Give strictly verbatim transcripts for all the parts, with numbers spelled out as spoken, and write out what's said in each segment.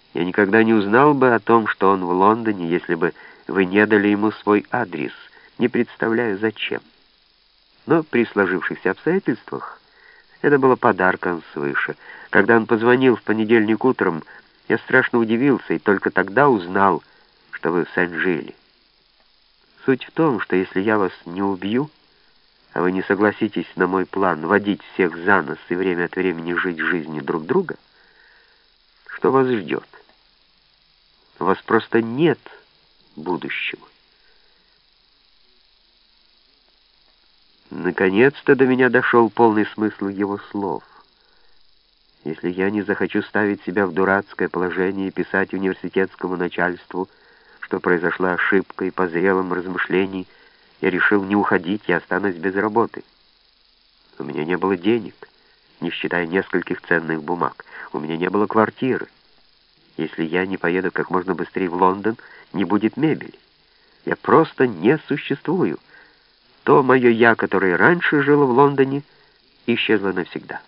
Я никогда не узнал бы о том, что он в Лондоне, если бы вы не дали ему свой адрес. Не представляю, зачем. Но при сложившихся обстоятельствах это было подарком свыше. Когда он позвонил в понедельник утром, я страшно удивился и только тогда узнал, что вы в Сен-Жиле. Суть в том, что если я вас не убью, а вы не согласитесь на мой план водить всех за нос и время от времени жить жизнью друг друга, что вас ждет? У вас просто нет будущего. Наконец-то до меня дошел полный смысл его слов. Если я не захочу ставить себя в дурацкое положение и писать университетскому начальству, что произошла ошибка, и по зрелым размышлениям я решил не уходить и останусь без работы. У меня не было денег, не считая нескольких ценных бумаг. У меня не было квартиры. Если я не поеду как можно быстрее в Лондон, не будет мебели. Я просто не существую. То мое «я», которое раньше жило в Лондоне, исчезло навсегда.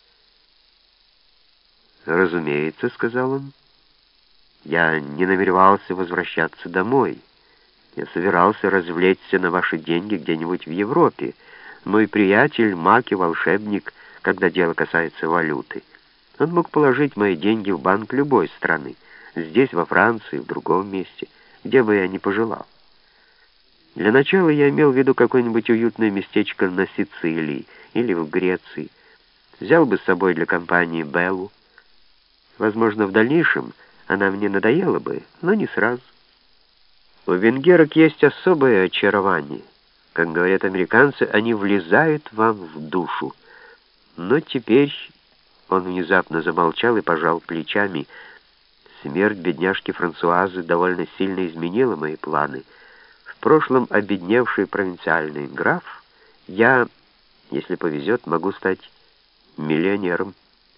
«Разумеется», — сказал он, — «я не намеревался возвращаться домой. Я собирался развлечься на ваши деньги где-нибудь в Европе. Мой приятель, маг и волшебник, когда дело касается валюты. Он мог положить мои деньги в банк любой страны, здесь, во Франции, в другом месте, где бы я ни пожелал. Для начала я имел в виду какое-нибудь уютное местечко на Сицилии или в Греции. Взял бы с собой для компании Беллу. Возможно, в дальнейшем она мне надоела бы, но не сразу. У венгерок есть особое очарование. Как говорят американцы, они влезают вам в душу. Но теперь...» Он внезапно замолчал и пожал плечами. «Смерть бедняжки Франсуазы довольно сильно изменила мои планы. В прошлом обедневший провинциальный граф, я, если повезет, могу стать миллионером».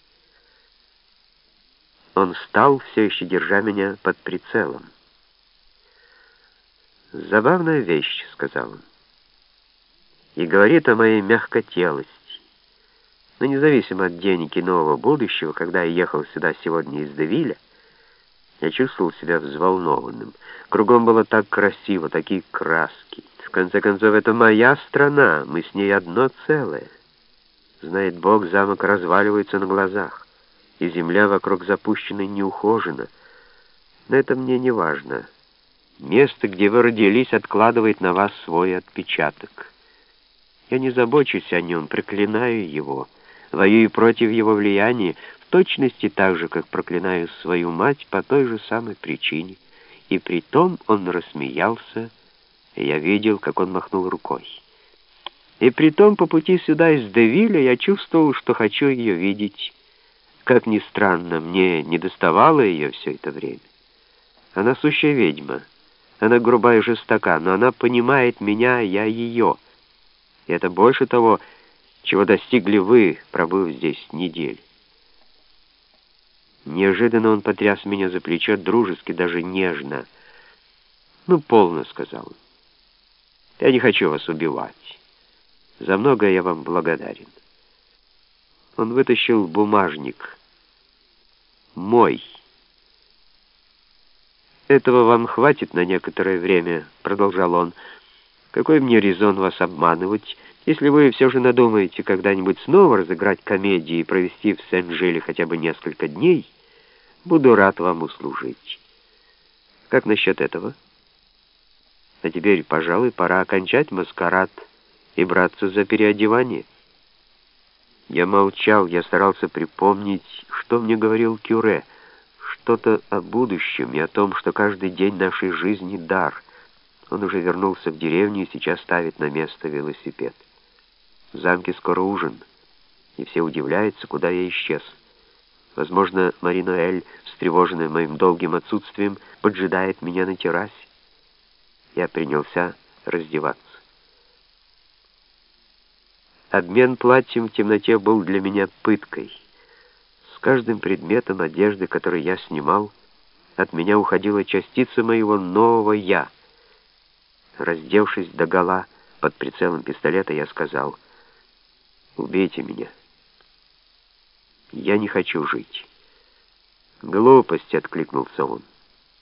Он встал, все еще держа меня под прицелом. «Забавная вещь», — сказал он, — «и говорит о моей мягкотелости. Но независимо от денег и нового будущего, когда я ехал сюда сегодня из Девиля, я чувствовал себя взволнованным. Кругом было так красиво, такие краски. В конце концов, это моя страна, мы с ней одно целое. Знает Бог, замок разваливается на глазах, и земля вокруг запущена и неухожена. Но это мне не важно. Место, где вы родились, откладывает на вас свой отпечаток. Я не забочусь о нем, проклинаю его, воюю против его влияния, в точности так же, как проклинаю свою мать по той же самой причине. И притом он рассмеялся, и я видел, как он махнул рукой. И притом по пути сюда из Девиля я чувствовал, что хочу ее видеть. Как ни странно, мне не доставало ее все это время. Она сущая ведьма, она грубая и жестока, но она понимает меня, а я ее. И это больше того, чего достигли вы, пробыв здесь неделю. Неожиданно он потряс меня за плечо, дружески, даже нежно. «Ну, полно», — сказал он. «Я не хочу вас убивать. За многое я вам благодарен». Он вытащил бумажник. «Мой». «Этого вам хватит на некоторое время», — продолжал он. «Какой мне резон вас обманывать? Если вы все же надумаете когда-нибудь снова разыграть комедию и провести в Сен-Жиле хотя бы несколько дней, буду рад вам услужить. Как насчет этого? А теперь, пожалуй, пора окончать маскарад и браться за переодевание». Я молчал, я старался припомнить, что мне говорил Кюре, что-то о будущем и о том, что каждый день нашей жизни — дар. Он уже вернулся в деревню и сейчас ставит на место велосипед. В замке скоро ужин, и все удивляются, куда я исчез. Возможно, Мари-Ноэль, встревоженная моим долгим отсутствием, поджидает меня на террасе. Я принялся раздеваться. Обмен платьем в темноте был для меня пыткой. С каждым предметом одежды, который я снимал, от меня уходила частица моего нового «я». Раздевшись догола под прицелом пистолета, я сказал: «Убейте меня. Я не хочу жить. «Глупость», — откликнулся он.